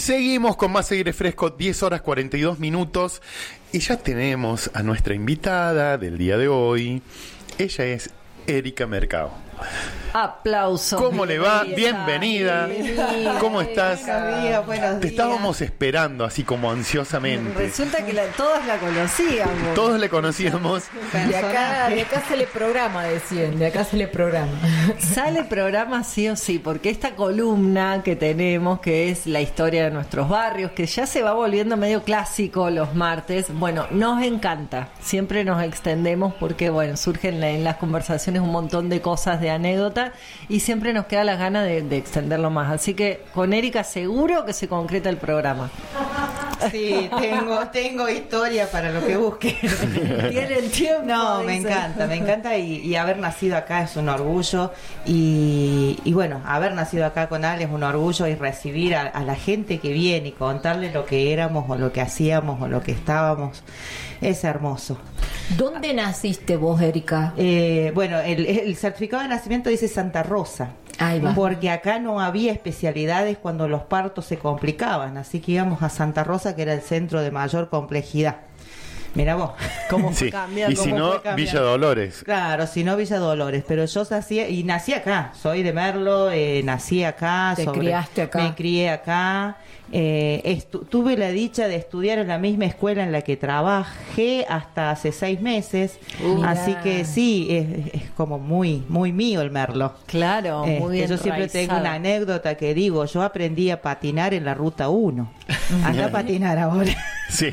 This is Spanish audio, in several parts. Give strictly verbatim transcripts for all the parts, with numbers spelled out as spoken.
Seguimos con más Aire Fresco, diez horas cuarenta y dos minutos. Y ya tenemos a nuestra invitada del día de hoy. Ella es Erika Mercado. Aplausos. ¿Cómo le va? Bienvenida. Bienvenida. ¿Cómo estás? Buenos días, buenos días. Te estábamos esperando así como ansiosamente. Resulta que la, todos la conocíamos. Todos le conocíamos. De acá, de acá se le programa, decían, de acá se le programa. Sale programa sí o sí, porque esta columna que tenemos, que es la historia de nuestros barrios, que ya se va volviendo medio clásico los martes, bueno, nos encanta. Siempre nos extendemos porque, bueno, surgen en las conversaciones un montón de cosas, de anécdotas, y siempre nos queda las ganas de, de extenderlo más. Así que con Erika seguro que se concreta el programa. Sí, tengo, tengo historia para lo que busquen. Tienen tiempo. No, me dicen. encanta, me encanta y, y haber nacido acá es un orgullo y, y bueno, haber nacido acá con Ale es un orgullo y recibir a, a la gente que viene y contarle lo que éramos o lo que hacíamos o lo que estábamos es hermoso. ¿Dónde naciste vos, Erika? Eh, bueno, el, el certificado de nacimiento dice Santa Rosa. Ahí va. Porque acá no había especialidades cuando los partos se complicaban, así que íbamos a Santa Rosa, que era el centro de mayor complejidad. Mirá vos. ¿Cómo Sí. cambia? Y si ¿Cómo no, fue cambiando? Villa Dolores. Claro, si no Villa Dolores, pero yo nací, y nací acá, soy de Merlo, eh, nací acá. Te criaste acá. Me crié acá, eh, estu- tuve la dicha de estudiar en la misma escuela en la que trabajé hasta hace seis meses, Uh, así mirá. que sí, es, es como muy, muy mío el Merlo. Claro, Este, muy bien. yo siempre tengo una anécdota que digo, yo aprendí a patinar en la ruta uno. Anda a patinar ahora. Sí.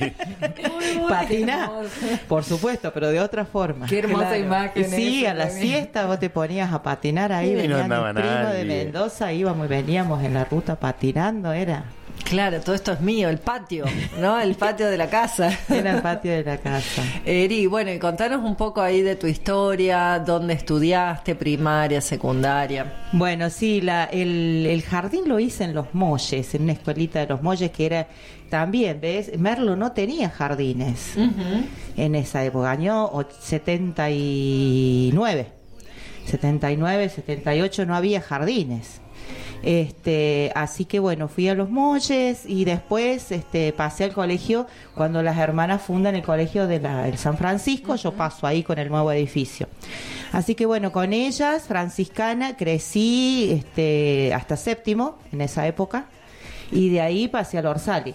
Patinar, por supuesto, pero de otra forma. Qué hermosa imagen Sí, esa a la también. siesta vos te ponías a patinar ahí, Y no venía andaba mi primo nadie. de Mendoza, íbamos y veníamos en la ruta patinando, era, Claro, todo esto es mío, el patio, ¿no? El patio de la casa. era el patio de la casa. Eri, bueno, y contanos un poco ahí de tu historia, dónde estudiaste, primaria, secundaria. Bueno, sí, la, el, el jardín lo hice en Los Molles, en una escuelita de Los Molles que era también, ¿ves? Merlo no tenía jardines en esa época, año och- setenta y nueve, setenta y nueve, setenta y ocho no había jardines. Este, así que bueno, fui a Los Molles y después este, pasé al colegio cuando las hermanas fundan el colegio de la, el San Francisco, yo paso ahí con el nuevo edificio. Así que bueno, con ellas, franciscana, crecí este, hasta séptimo en esa época y de ahí pasé al Orsali.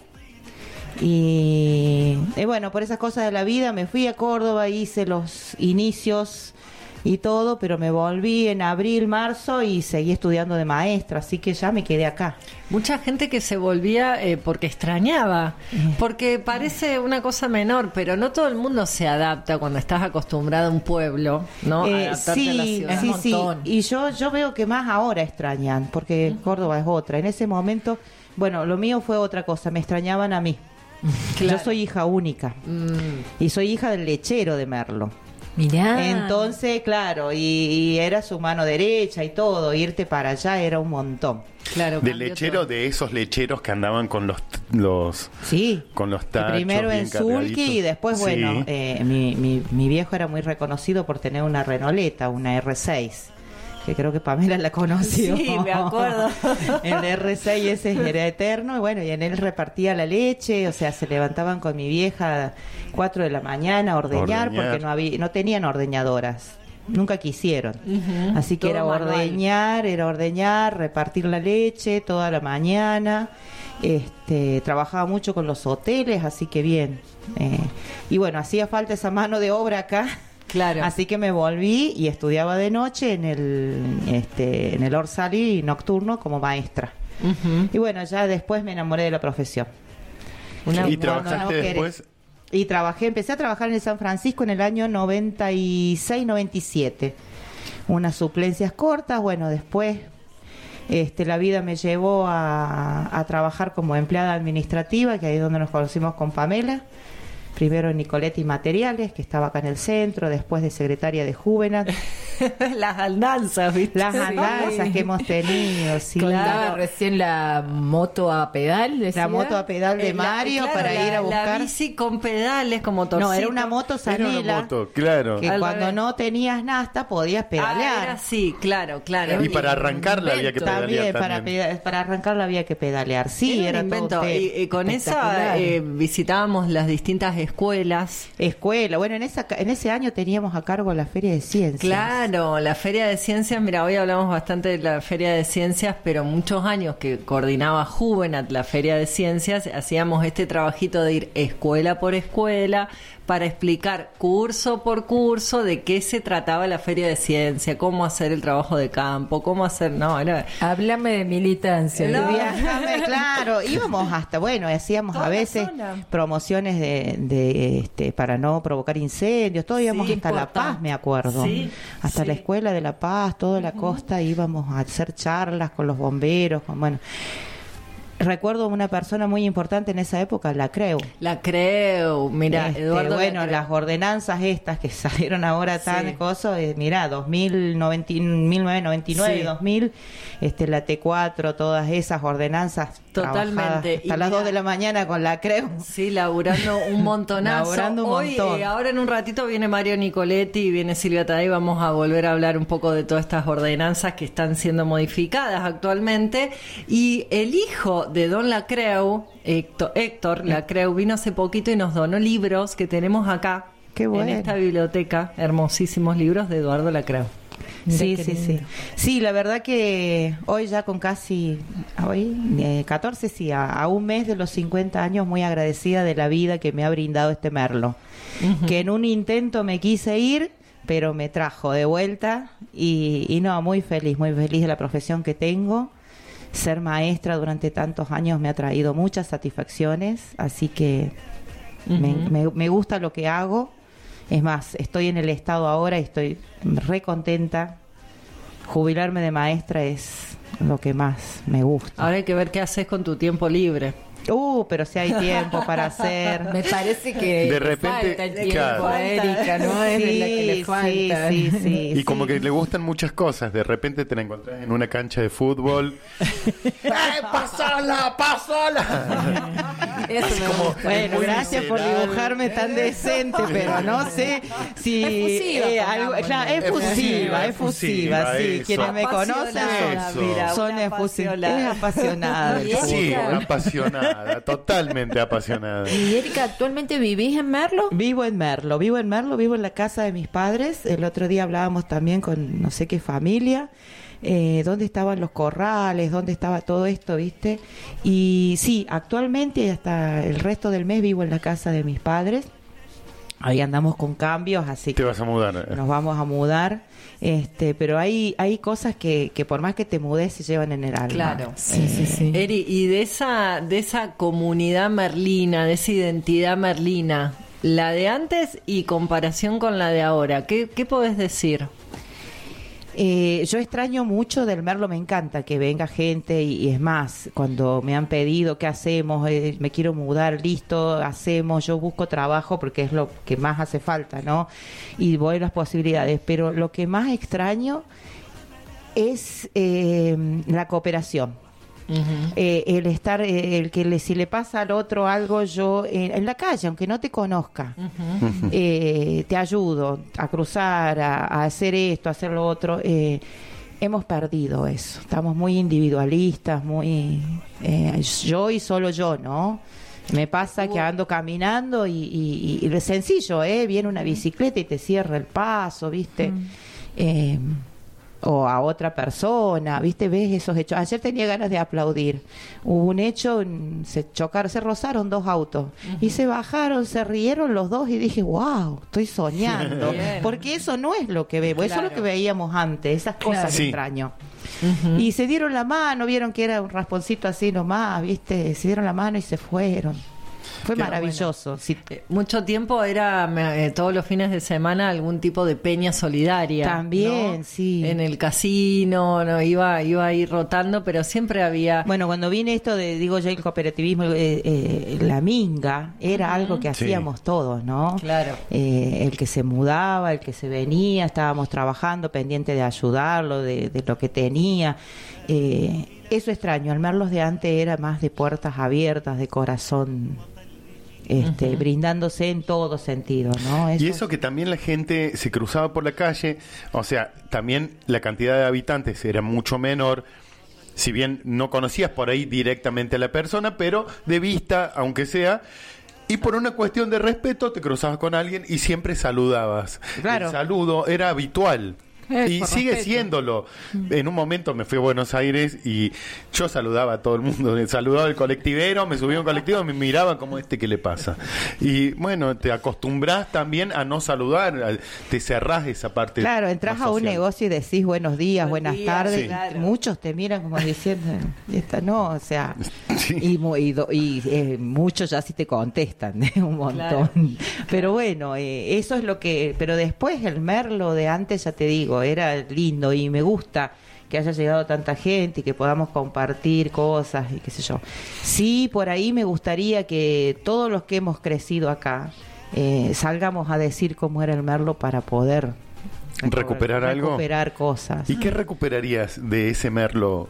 Y, y bueno, por esas cosas de la vida me fui a Córdoba, hice los inicios y todo, pero me volví en abril, marzo y seguí estudiando de maestra, así que ya me quedé acá. Mucha gente que se volvía eh, porque extrañaba, porque parece una cosa menor, pero no todo el mundo se adapta cuando estás acostumbrado a un pueblo, ¿no? Eh, Adaptarte sí, a la ciudad. sí, Un sí, montón. y yo, yo veo que más ahora extrañan, porque Córdoba es otra. En ese momento, bueno, lo mío fue otra cosa, me extrañaban a mí. Claro. Yo soy hija única Mm. y soy hija del lechero de Merlo. Mirá. Entonces, claro, y, y era su mano derecha y todo, irte para allá era un montón. Claro, De cambió lechero, todo. de esos lecheros que andaban con los los Sí. con los tachos. Primero bien en Zulki cargaditos. y después, Sí. bueno, eh, mi, mi, mi viejo era muy reconocido por tener una Renoleta, una erre seis, que creo que Pamela la conoció. Sí, me acuerdo. El erre seis ese era eterno y bueno, y en él repartía la leche, o sea, se levantaban con mi vieja cuatro de la mañana a ordeñar, Ordeñar. porque no había, no tenían ordeñadoras. Nunca quisieron. Ujú. Así que Todo era manual. ordeñar, era ordeñar, repartir la leche toda la mañana. Este, trabajaba mucho con los hoteles, así que bien. Eh, y bueno, hacía falta esa mano de obra acá. Claro. Así que me volví y estudiaba de noche en el este, en el Orsali nocturno como maestra. Ujú. Y bueno, ya después me enamoré de la profesión. Una- Y cuando trabajaste no querés. después. Y trabajé, empecé a trabajar en el San Francisco en el año noventa y seis noventa y siete. Unas suplencias cortas, bueno, después este, la vida me llevó a, a trabajar como empleada administrativa, que ahí es donde nos conocimos con Pamela. Primero en Nicoletti Materiales, que estaba acá en el centro, después de secretaria de Juvenat. Las andanzas, ¿viste? Las andanzas que hemos tenido, sí. Contaba recién la moto a pedal, decía. La moto a pedal de Eh, la- Mario claro, para la- ir a buscar. La bici con pedales, con motorcito. No, era una moto Era Sanela. una moto, claro. Que Al cuando revés. no tenías nafta podías Ah, pedalear. era así, claro, claro. Y para arrancarla había que pedalear También, para, también. peda- para arrancarla había que pedalear. Sí, Era era, un todo invento. usted Y, y con esa espectacular. eh, visitábamos las distintas escuelas. Escuela. Bueno, en esa en ese año teníamos a cargo la Feria de Ciencias. Claro, la Feria de Ciencias, mira, hoy hablamos bastante de la Feria de Ciencias, pero muchos años que coordinaba Juvenat la Feria de Ciencias, hacíamos este trabajito de ir escuela por escuela para explicar curso por curso de qué se trataba la Feria de Ciencia, cómo hacer el trabajo de campo, cómo hacer, no, era... Háblame de militancia. No. Viajame, claro, íbamos hasta, bueno, hacíamos Toda a la veces zona. promociones de, de este para no provocar incendios, todo íbamos Sí, hasta La importante. Paz, me acuerdo. Sí, Hasta sí. la escuela de La Paz, toda la costa íbamos a hacer charlas con los bomberos, con, bueno. Recuerdo una persona muy importante en esa época, la Creu. La creo, mira, Este, Eduardo. bueno, Lacreu. las ordenanzas estas que salieron ahora tan Sí. coso, eh, mira, dos mil noventa, mil novecientos noventa y nueve, Sí. dos mil, este, la T cuatro, todas esas ordenanzas Totalmente. trabajadas Y hasta las mira- dos de la mañana con la Creu. Sí, laburando un montonazo. Laburando un Hoy, montón. eh, ahora en un ratito viene Mario Nicoletti y viene Silvia Taday. Vamos a volver a hablar un poco de todas estas ordenanzas que están siendo modificadas actualmente. Y el hijo de Don Lacreu, Héctor, Héctor Lacreu, vino hace poquito y nos donó libros que tenemos acá. Qué bueno. En esta biblioteca, hermosísimos libros de Eduardo Lacreu. Mira Sí, qué sí, sí. lindo. Sí, la verdad que hoy ya con casi, hoy, eh, catorce, sí, a, a un mes de los cincuenta años, muy agradecida de la vida que me ha brindado este Merlo. Que en un intento me quise ir, pero me trajo de vuelta y, y no, muy feliz, muy feliz de la profesión que tengo. Ser maestra durante tantos años me ha traído muchas satisfacciones, así que me, Ujú. me- me gusta lo que hago. Es más, estoy en el estado ahora y estoy re contenta. Jubilarme de maestra es lo que más me gusta. Ahora hay que ver qué haces con tu tiempo libre. Uh, pero si hay tiempo para hacer. Me parece que De le repente, falta el tiempo claro. a Erika, ¿no? Es de la que le falta. Sí, sí, sí, Y como sí. que le gustan muchas cosas. De repente te la encontrás en una cancha de fútbol. ¡Eh, pasala, pasala! Eso me como- gusta. Bueno, muy gracias por visceral. dibujarme tan decente, pero no sé si Es fusiva, eh, algo- pongámosle. claro, es Es fusiva, fusiva, es es fusiva, fusiva, sí. eso. Quienes me conocen Apasionada, Eso. mira, son una efusi- apasionada. es apasionada. del Y fútbol. Sí, Erika. apasionada, totalmente apasionada. ¿Y Erika, actualmente vivís en Merlo? Vivo en Merlo, vivo en Merlo, vivo en la casa de mis padres. El otro día hablábamos también con no sé qué familia, eh, dónde estaban los corrales, dónde estaba todo esto, ¿viste? Y sí, actualmente y hasta el resto del mes vivo en la casa de mis padres. Ahí andamos con cambios, así Te que vas a mudar. nos vamos a mudar. Este, pero hay, hay cosas que, que por más que te mudes se llevan en el alma. Claro. Sí, sí, sí. Eri, y de esa, de esa comunidad merlina, de esa identidad merlina, la de antes y comparación con la de ahora, ¿qué, qué podés decir? Eh, yo extraño mucho del Merlo, me encanta que venga gente y, y es más, cuando me han pedido qué hacemos, eh, me quiero mudar, listo, hacemos, yo busco trabajo porque es lo que más hace falta, ¿no? Y voy a las posibilidades, pero lo que más extraño es eh, la cooperación. Eh, el estar, eh, el que le, si le pasa al otro algo, yo eh, en la calle, aunque no te conozca, eh, te ayudo a cruzar, a, a hacer esto, a hacer lo otro. Eh, hemos perdido eso. Estamos muy individualistas, muy eh, yo y solo yo, ¿no? Me pasa que ando caminando y, y, y, y lo sencillo, ¿eh? Viene una bicicleta y te cierra el paso, ¿viste? Eh, o a otra persona, ¿viste? ¿Ves esos hechos? Ayer tenía ganas de aplaudir. Hubo un hecho, mm, se chocaron, se rozaron dos autos y se bajaron, se rieron los dos y dije, wow, estoy soñando. Bien. Porque eso no es lo que vemos, eso es Claro. lo que veíamos antes, esas cosas Claro. que Sí. extraño. Y se dieron la mano, vieron que era un rasponcito así nomás, ¿viste? Se dieron la mano y se fueron. Fue Qué maravilloso. Sí. Eh, Mucho tiempo era eh, todos los fines de semana algún tipo de peña solidaria. También, ¿no? sí. En el casino, no iba iba a ir rotando, pero siempre había. Bueno, cuando vine esto de, digo yo, el cooperativismo, eh, eh, la minga, era algo que Sí. hacíamos todos, ¿no? Claro. Eh, el que se mudaba, el que se venía, estábamos trabajando, pendiente de ayudarlo, de, de lo que tenía. Eh, eso extraño, al Merlos de antes era más de puertas abiertas, de corazón, este, uh-huh. brindándose en todo sentido, ¿no? Eso... Y eso que también la gente se cruzaba por la calle, o sea, también la cantidad de habitantes era mucho menor, si bien no conocías por ahí directamente a la persona, pero de vista, aunque sea, y por una cuestión de respeto te cruzabas con alguien y siempre saludabas. Claro. El saludo era habitual. Es Y por sigue respeto. siéndolo. En un momento me fui a Buenos Aires y yo saludaba a todo el mundo. Saludaba al colectivero, me subía a un colectivo, me miraban como este, ¿qué le pasa? Y bueno, te acostumbras también a no saludar, te cerrás esa parte. Claro, entras más a un social. negocio y decís buenos días, Buen buenas día, tardes. sí. Claro. Muchos te miran como diciendo, esta no, o sea, Sí. y, mu- y, do- y, eh, muchos ya sí te contestan, ¿eh? Un montón. Claro. Pero bueno, eh, eso es lo que. Pero después el Merlo de antes, ya te digo, era lindo y me gusta que haya llegado tanta gente y que podamos compartir cosas y qué sé yo. Sí, por ahí me gustaría que todos los que hemos crecido acá eh, salgamos a decir cómo era el Merlo para poder ¿Recuperar algo? recuperar cosas. ¿Y qué recuperarías de ese Merlo?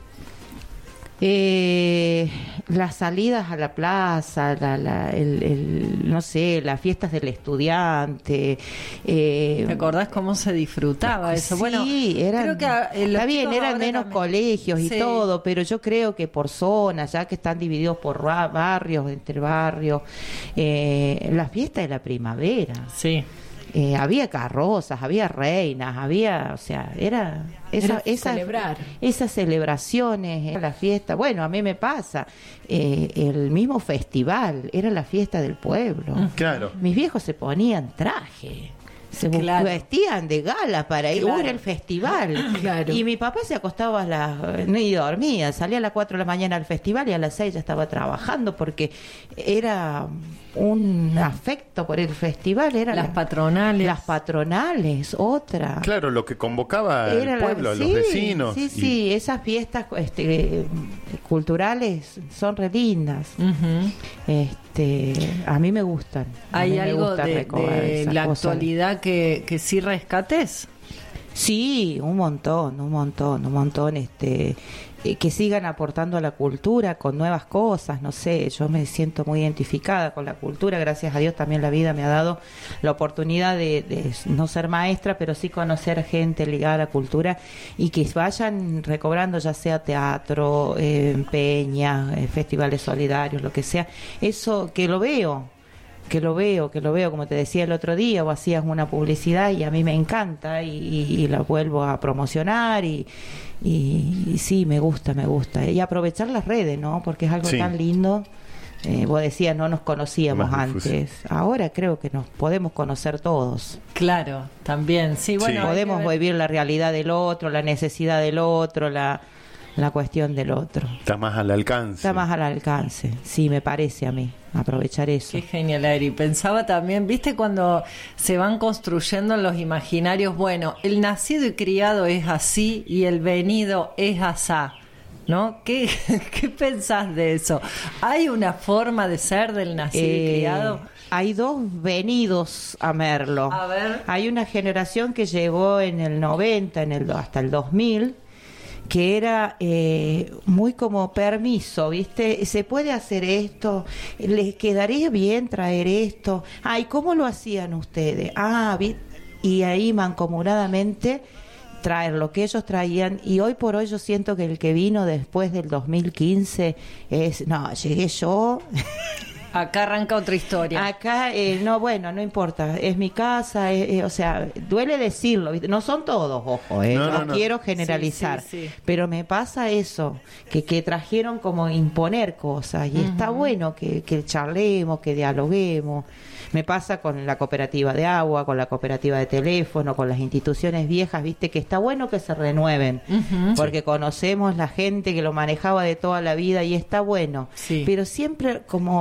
Eh, las salidas a la plaza, la, la, el, el, no sé, las fiestas del estudiante. Eh, ¿Te acordás cómo se disfrutaba eso? Sí, Bueno, eran, creo que ah, eh, los está bien, chicos eran ahora menos también. colegios y Sí. todo, pero yo creo que por zonas, ya que están divididos por ra- barrios, entre barrios, eh, las fiestas de la primavera. Sí. Eh, había carrozas, había reinas, había, o sea, era esa, Era esa- celebrar. esas celebraciones, era la fiesta. Bueno, a mí me pasa, eh, el mismo festival, era la fiesta del pueblo. Claro. Mis viejos se ponían traje. Se bu- Claro. vestían de gala para ir, Claro. era el festival. Claro. Y mi papá se acostaba a las, ni dormía, salía a las cuatro de la mañana al festival y a las seis ya estaba trabajando porque era un afecto por el festival. Era Las la- patronales. Las patronales, otra. Claro, lo que convocaba Era al la- pueblo, a los sí, vecinos. Sí, Y- sí, esas fiestas este, culturales son re lindas. Ujú. Este, a mí me gustan. A ¿Hay mí me algo gusta de, recordar de esas la cosas. actualidad que, que sí rescates? Sí, un montón, un montón, un montón, este, eh, que sigan aportando a la cultura con nuevas cosas, no sé, yo me siento muy identificada con la cultura, gracias a Dios también la vida me ha dado la oportunidad de, de no ser maestra, pero sí conocer gente ligada a la cultura y que vayan recobrando ya sea teatro, eh, peña, eh, festivales solidarios, lo que sea, eso que lo veo. que lo veo, que lo veo, como te decía el otro día, o hacías una publicidad y a mí me encanta y, y, y la vuelvo a promocionar y, y, y sí, me gusta, me gusta. Y aprovechar las redes, ¿no? Porque es algo Sí. tan lindo. Eh, vos decías, no nos conocíamos Más difusión. antes. Ahora creo que nos podemos conocer todos. Claro, también. Sí, bueno. hay Podemos que ver- vivir la realidad del otro, la necesidad del otro, la, la cuestión del otro. Está más al alcance. Está más al alcance, sí, me parece a mí, aprovechar eso. Qué genial, Ari. Pensaba también, ¿viste cuando se van construyendo los imaginarios? Bueno, el nacido y criado es así y el venido es asá, ¿no? ¿Qué, qué pensás de eso? ¿Hay una forma de ser del nacido y Eh, criado? Hay dos venidos a Merlo. A ver. Hay una generación que llegó en el noventa, en el, hasta el dos mil, que era eh, muy como permiso, ¿viste? Se puede hacer esto, les quedaría bien traer esto. Ay, ¿cómo lo hacían ustedes? Ah, vi- y ahí mancomunadamente traer lo que ellos traían, y hoy por hoy yo siento que el que vino después del dos mil quince es, no, llegué yo. Acá arranca otra historia. Acá, eh, no, bueno, no importa, es mi casa, eh, eh, o sea, duele decirlo, ¿viste? No son todos, ojo, eh, No, no, no, no. quiero generalizar, Sí, sí, sí. pero me pasa eso, que, que trajeron como imponer cosas, y está bueno que, que charlemos, que dialoguemos. Me pasa con la cooperativa de agua, con la cooperativa de teléfono, con las instituciones viejas, viste, que está bueno que se renueven, Ujú. porque conocemos la gente que lo manejaba de toda la vida y está bueno, Sí. pero siempre como trayendo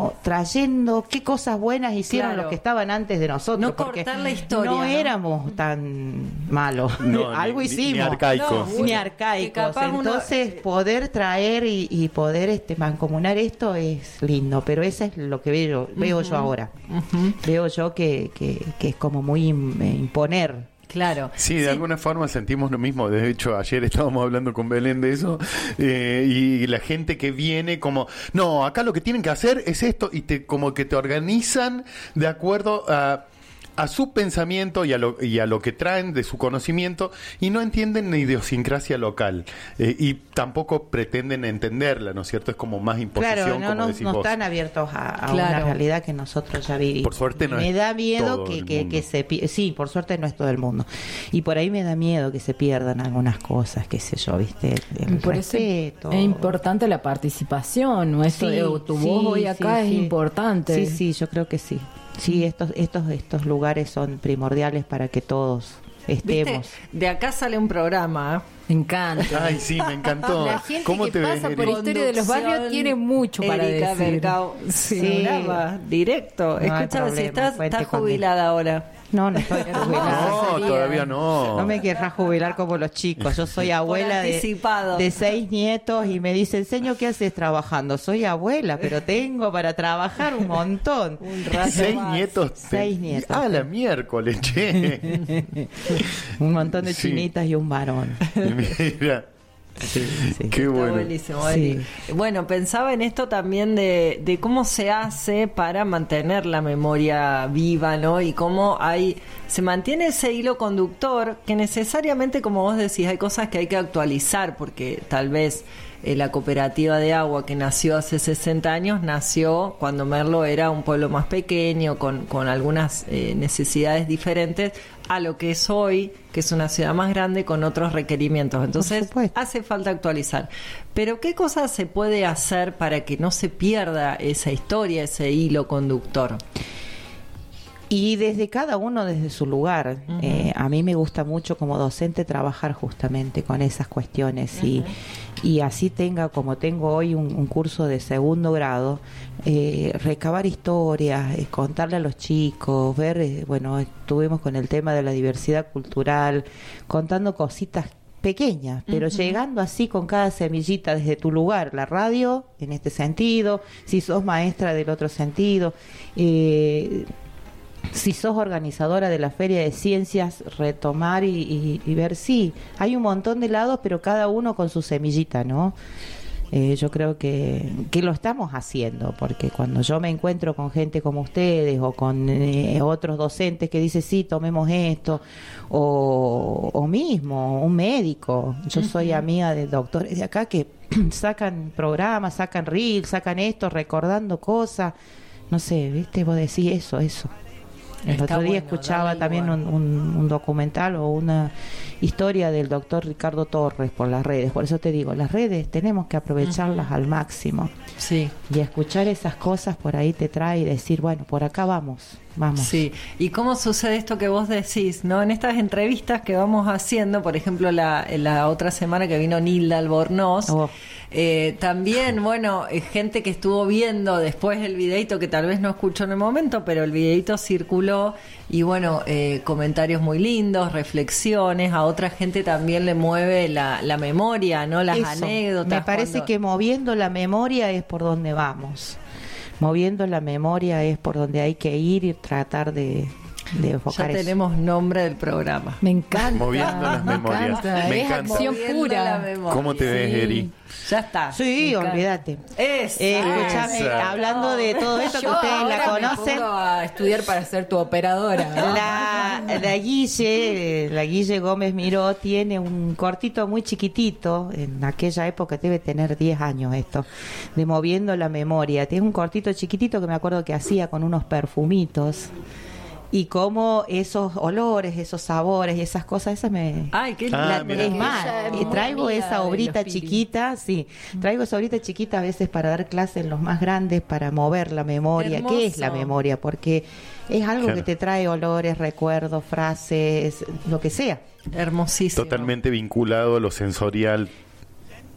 trayendo qué cosas buenas hicieron Claro. los que estaban antes de nosotros. No porque cortar la historia, No ¿no? éramos tan malos. No, Algo ni- ni- hicimos. ni arcaicos. No, Ni que arcaicos. capaz uno- Entonces, poder traer y, y poder este mancomunar esto es lindo, pero eso es lo que veo, veo yo ahora. Veo yo que, que, que es como muy im- eh, imponer. Claro. Sí, de alguna forma sentimos lo mismo. De hecho, ayer estábamos hablando con Belén de eso. eh, y la gente que viene como, no, acá lo que tienen que hacer es esto. Y te como que te organizan de acuerdo a, a su pensamiento y a, lo, y a lo que traen de su conocimiento. Y no entienden la idiosincrasia local. Eh, y tampoco pretenden entenderla, ¿no es cierto? Es como más imposición, Claro, no, como no, decís no vos. están abiertos a, a Claro. una realidad que nosotros ya vivimos. Por suerte no me es da miedo todo que, el que, mundo. que se pi- sí, por suerte no es todo el mundo. Y por ahí me da miedo que se pierdan algunas cosas, qué sé yo, ¿viste? El Por eso respeto. es importante la participación, ¿no? Esto Sí, de tu sí, voz hoy sí, acá es sí. importante. Sí, sí, yo creo que sí. Sí, estos estos estos lugares son primordiales para que todos ¿Viste? estemos. De acá sale un programa. Me encanta. Ay, sí, me encantó. La gente ¿Cómo que te ves, pasa por Eri? Historia de los barrios Conducción, tiene mucho para Erika decir. Mercado. Sí. Programa directo. hay Escúchame, si problema, estás, cuente estás conmigo. jubilada ahora. No, no estoy jubilada. No, sería. todavía no. No me querrás jubilar como los chicos. Yo soy abuela de, anticipado. de seis nietos y me dice, señor, ¿qué haces trabajando? Soy abuela, pero tengo para trabajar un montón. Un rato Seis más. nietos. Seis nietos. Ah, la miércoles, che. Un montón de Sí. chinitas y un varón. Mira, Sí, sí. qué Está bueno. buenísimo, Sí. Eli. Bueno, pensaba en esto también de, de cómo se hace para mantener la memoria viva, ¿no? Y cómo hay se mantiene ese hilo conductor que necesariamente, como vos decís, hay cosas que hay que actualizar porque tal vez eh, la cooperativa de agua que nació hace sesenta años nació cuando Merlo era un pueblo más pequeño, con, con algunas eh, necesidades diferentes a lo que es hoy, que es una ciudad más grande con otros requerimientos. Entonces, supuesto. hace falta actualizar. Pero, ¿qué cosas se puede hacer para que no se pierda esa historia, ese hilo conductor? Y desde cada uno, desde su lugar. Ujú. Eh, a mí me gusta mucho como docente trabajar justamente con esas cuestiones y, y así tenga, como tengo hoy un, un curso de segundo grado, eh, recabar historias, eh, contarle a los chicos, ver, eh, bueno, estuvimos con el tema de la diversidad cultural, contando cositas pequeñas, pero Ujú. llegando así con cada semillita desde tu lugar, la radio en este sentido, si sos maestra del otro sentido, eh, si sos organizadora de la Feria de Ciencias, retomar y, y, y ver, sí, hay un montón de lados, pero cada uno con su semillita, ¿no? Eh, yo creo que, que lo estamos haciendo, porque cuando yo me encuentro con gente como ustedes o con eh, otros docentes que dicen, sí, tomemos esto, o, o mismo un médico, yo soy amiga de doctores de acá que sacan programas, sacan reels, sacan esto, recordando cosas, no sé, ¿viste? Vos decís eso, eso. El Está otro día bueno, escuchaba darle también lugar. un, un- un documental o una historia del doctor Ricardo Torres por las redes. Por eso te digo, las redes tenemos que aprovecharlas al máximo. Sí. Y escuchar esas cosas por ahí te trae y decir, bueno, por acá vamos, vamos. Sí, y cómo sucede esto que vos decís, ¿no? En estas entrevistas que vamos haciendo, por ejemplo, la, la otra semana que vino Nilda Albornoz, Oh. eh, también, bueno, eh, gente que estuvo viendo después el videito, que tal vez no escuchó en el momento, pero el videito circuló, y bueno, eh, comentarios muy lindos, reflexiones, a otra gente también le mueve la, la memoria, ¿no? Las Eso, anécdotas. me parece cuando- que moviendo la memoria es por donde vamos. Moviendo la memoria es por donde hay que ir y tratar de, de ya enfocar eso. tenemos nombre del programa. Me encanta. Moviendo las me memorias. encanta, Me es encanta. acción Moviendo la pura. memoria. ¿Cómo te ves, Sí. Eri? Ya está. Sí, Me encanta. olvídate. Esa. Eh, escúchame, Esa. hablando de todo esto que Yo ustedes ahora la me conocen, pongo a estudiar para ser tu operadora. ¿no? la, la Guille, la Guille Gómez Miró tiene un cortito muy chiquitito, en aquella época debe tener diez años esto, de Moviendo la Memoria. Tiene un cortito chiquitito que me acuerdo que hacía con unos perfumitos. Y cómo esos olores, esos sabores y esas cosas, esas me... Ay, qué Ah, linda. mira. es más, Ella es y muy traigo amiga esa de obrita los Pili. chiquita, sí, traigo esa obrita chiquita a veces para dar clases en los más grandes, para mover la memoria. Hermoso. ¿Qué es la memoria? Porque es algo Claro. que te trae olores, recuerdos, frases, lo que sea. Hermosísimo. Totalmente vinculado a lo sensorial.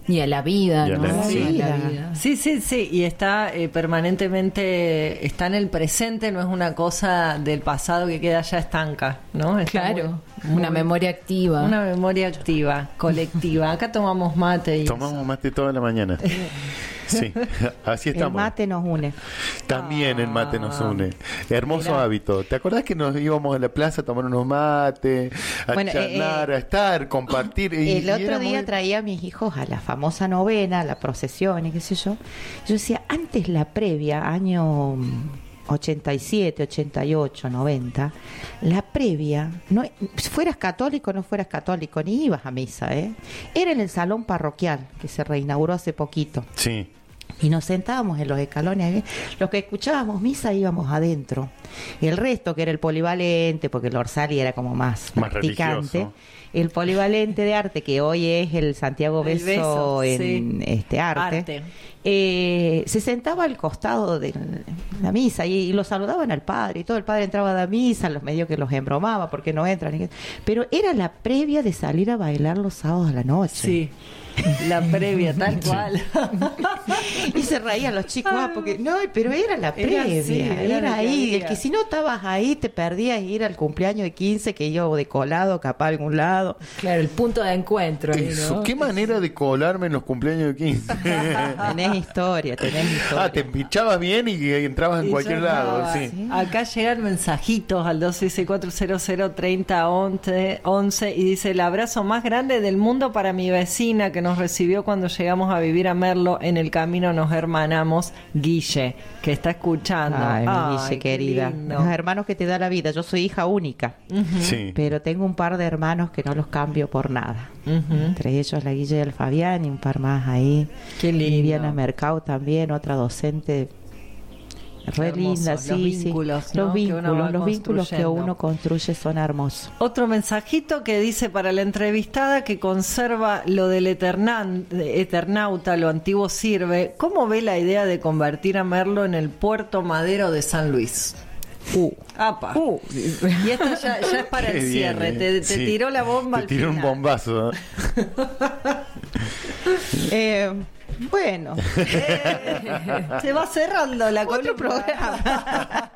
Y a la vida, Y a ¿no? la- Sí, sí. a la vida. Sí, sí, sí, y está eh, permanentemente, está en el presente, no es una cosa del pasado que queda ya estanca, ¿no? Está Claro, muy- muy- una memoria activa. Una memoria activa, colectiva. Acá tomamos mate y Tomamos mate toda la mañana. Sí, así El estamos. mate nos une. También el mate nos Ah. une. Hermoso Mirá. hábito. ¿Te acordás que nos íbamos a la plaza a tomar unos mates, a Bueno, charlar, eh, eh, a estar, compartir? Y- El y otro era día muy- traía a mis hijos a la famosa novena, la procesión y qué sé yo. Yo decía, antes la previa, año ochenta y siete, ochenta y ocho, noventa, la previa, no, fueras católico o no fueras católico, ni ibas a misa, ¿eh? Era en el salón parroquial, que se reinauguró hace poquito. Sí. Y nos sentábamos en los escalones, ahí. Los que escuchábamos misa íbamos adentro. El resto, que era el polivalente, porque el Orsali era como más, Más practicante. religioso. El polivalente de arte, que hoy es el Santiago El Beso, Beso, en sí. este arte, Arte. eh, se sentaba al costado de la misa y, y lo saludaban al padre y todo. El padre entraba a la misa, los medios que los embromaba porque no entran. y que- Pero era la previa de salir a bailar los sábados a la noche. sí, la previa, tal cual. Y se reían los chicos, ah, porque no, pero era la Era previa, así, era, era lo que ahí. El había. que si no estabas ahí te perdías ir al cumpleaños de quince que yo de colado, capaz a algún lado. Claro, el punto de encuentro ahí, Eso, ¿no? qué manera de colarme en los cumpleaños de quince. Tenés historia, tenés historia. Ah, te pinchabas bien y entrabas en Y cualquier yo lado, estaba- sí. Acá llegan mensajitos al dos seis seis cuatro cero cero treinta once y dice: el abrazo más grande del mundo para mi vecina que nos recibió cuando llegamos a vivir a Merlo. En el camino nos hermanamos. Guille, que está escuchando. Ay, mi Ay, Guille, qué querida. lindo. Los hermanos que te da la vida. Yo soy hija única, Sí. pero tengo un par de hermanos que no los cambio por nada. Ujú. Entre ellos la Guille y el Fabián y un par más ahí. Qué lindo. Viviana Mercado también, otra docente re Hermoso, linda, los sí, sí. vínculos, ¿no? Los que uno vínculos, va los vínculos que construyendo. uno construye son hermosos. Otro mensajito que dice para la entrevistada que conserva lo del eternan- Eternauta, lo antiguo sirve. ¿Cómo ve la idea de convertir a Merlo en el puerto madero de San Luis? Uh. Apa. Y esto ya, ya es para Qué el bien, cierre. eh. Te, te Sí. tiró la bomba Te al tiró un final. bombazo. ¿eh? Eh, bueno, Se va cerrando la otro columna. programa.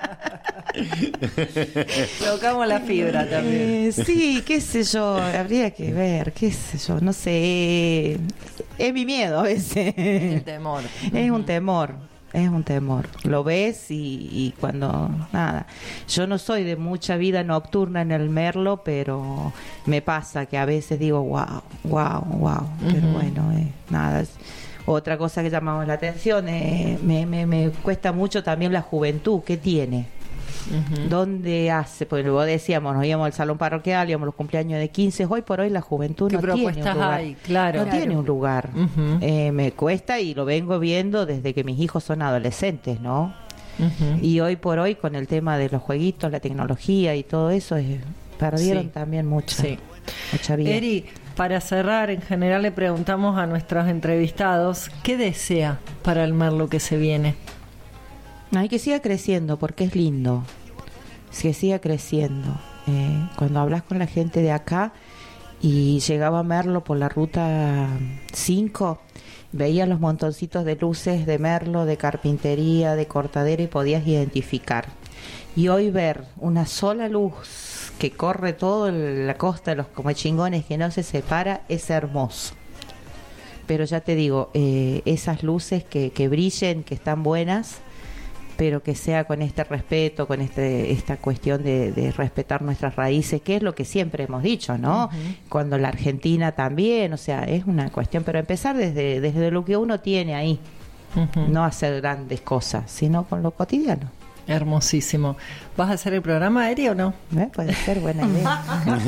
Tocamos la fibra también. Eh, sí, qué sé yo, habría que ver, qué sé yo, no sé. Es mi miedo a veces. El temor. Es un temor, es un temor. Lo ves y, y cuando, nada. Yo no soy de mucha vida nocturna en el Merlo, pero me pasa que a veces digo, wow, wow, wow. Pero Ujú. bueno, eh, nada. es- Otra cosa que llamamos la atención, eh, me, me, me cuesta mucho también la juventud, ¿qué tiene? Ujú. ¿Dónde hace? Porque vos decíamos, nos íbamos al salón parroquial, íbamos a los cumpleaños de quince. Hoy por hoy la juventud ¿Qué no tiene un propuestas lugar. hay? Claro. No Claro. tiene un lugar. Ujú. Eh, me cuesta y lo vengo viendo desde que mis hijos son adolescentes, ¿no? Ujú. Y hoy por hoy con el tema de los jueguitos, la tecnología y todo eso, eh, perdieron Sí. también mucha, Sí. mucha vida. Eri, para cerrar, en general le preguntamos a nuestros entrevistados qué desea para el Merlo que se viene. Hay que siga creciendo porque es lindo. Que siga creciendo. Eh, cuando hablas con la gente de acá y llegaba a Merlo por la ruta cinco, veías los montoncitos de luces de Merlo, de carpintería, de cortadera y podías identificar. Y hoy ver una sola luz que corre toda la costa de los comechingones que no se separa es hermoso. Pero ya te digo, eh, esas luces que, que brillen, que están buenas, pero que sea con este respeto, con este esta cuestión de, de respetar nuestras raíces, que es lo que siempre hemos dicho, ¿no? Cuando la Argentina también, o sea, es una cuestión, pero empezar desde, desde lo que uno tiene ahí, Ujú. no hacer grandes cosas, sino con lo cotidiano. Hermosísimo. ¿Vas a hacer el programa, Eri, o no? ¿Eh? Puede ser buena idea.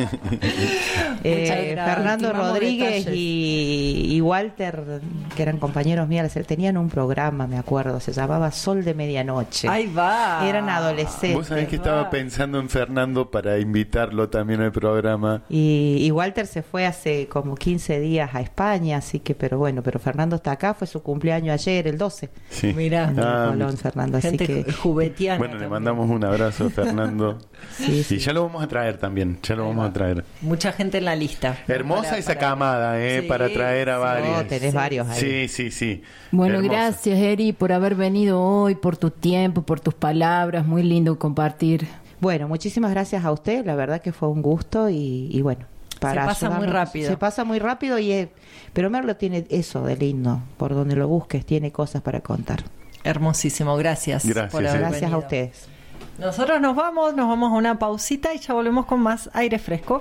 Eh, Muchas gracias. Fernando Ultimamos Rodríguez detalles. y, y Walter, que eran compañeros míos, tenían un programa, me acuerdo, se llamaba Sol de Medianoche. Ahí va. Eran adolescentes. Vos sabés que estaba pensando en Fernando para invitarlo también al programa. Y, y Walter se fue hace como quince días a España, así que, pero bueno, pero Fernando está acá, fue su cumpleaños ayer, el doce. Sí. Mirá. Anda Ah, en Colón, Fernando, así Gente que jugueteando. cristiana. Bueno, le también. mandamos un abrazo a Fernando. Sí, sí. Y ya lo vamos a traer también, ya lo vamos a traer. Mucha gente en la lista. Hermosa Para- esa para- camada, ¿eh? Sí, para traer a sí. varios. Oh, tenés Sí. varios ahí. Sí, sí, sí. Bueno, Hermosa. gracias, Eri, por haber venido hoy, por tu tiempo, por tus palabras. Muy lindo compartir. Bueno, muchísimas gracias a usted. La verdad que fue un gusto y, y bueno. Para Se pasa muy ayudarnos- rápido. Se pasa muy rápido y es, pero Merlo tiene eso de lindo. Por donde lo busques tiene cosas para contar. Hermosísimo, gracias. Gracias, por eh. haber Gracias venido. a ustedes. Nosotros nos vamos, nos vamos a una pausita y ya volvemos con más aire fresco.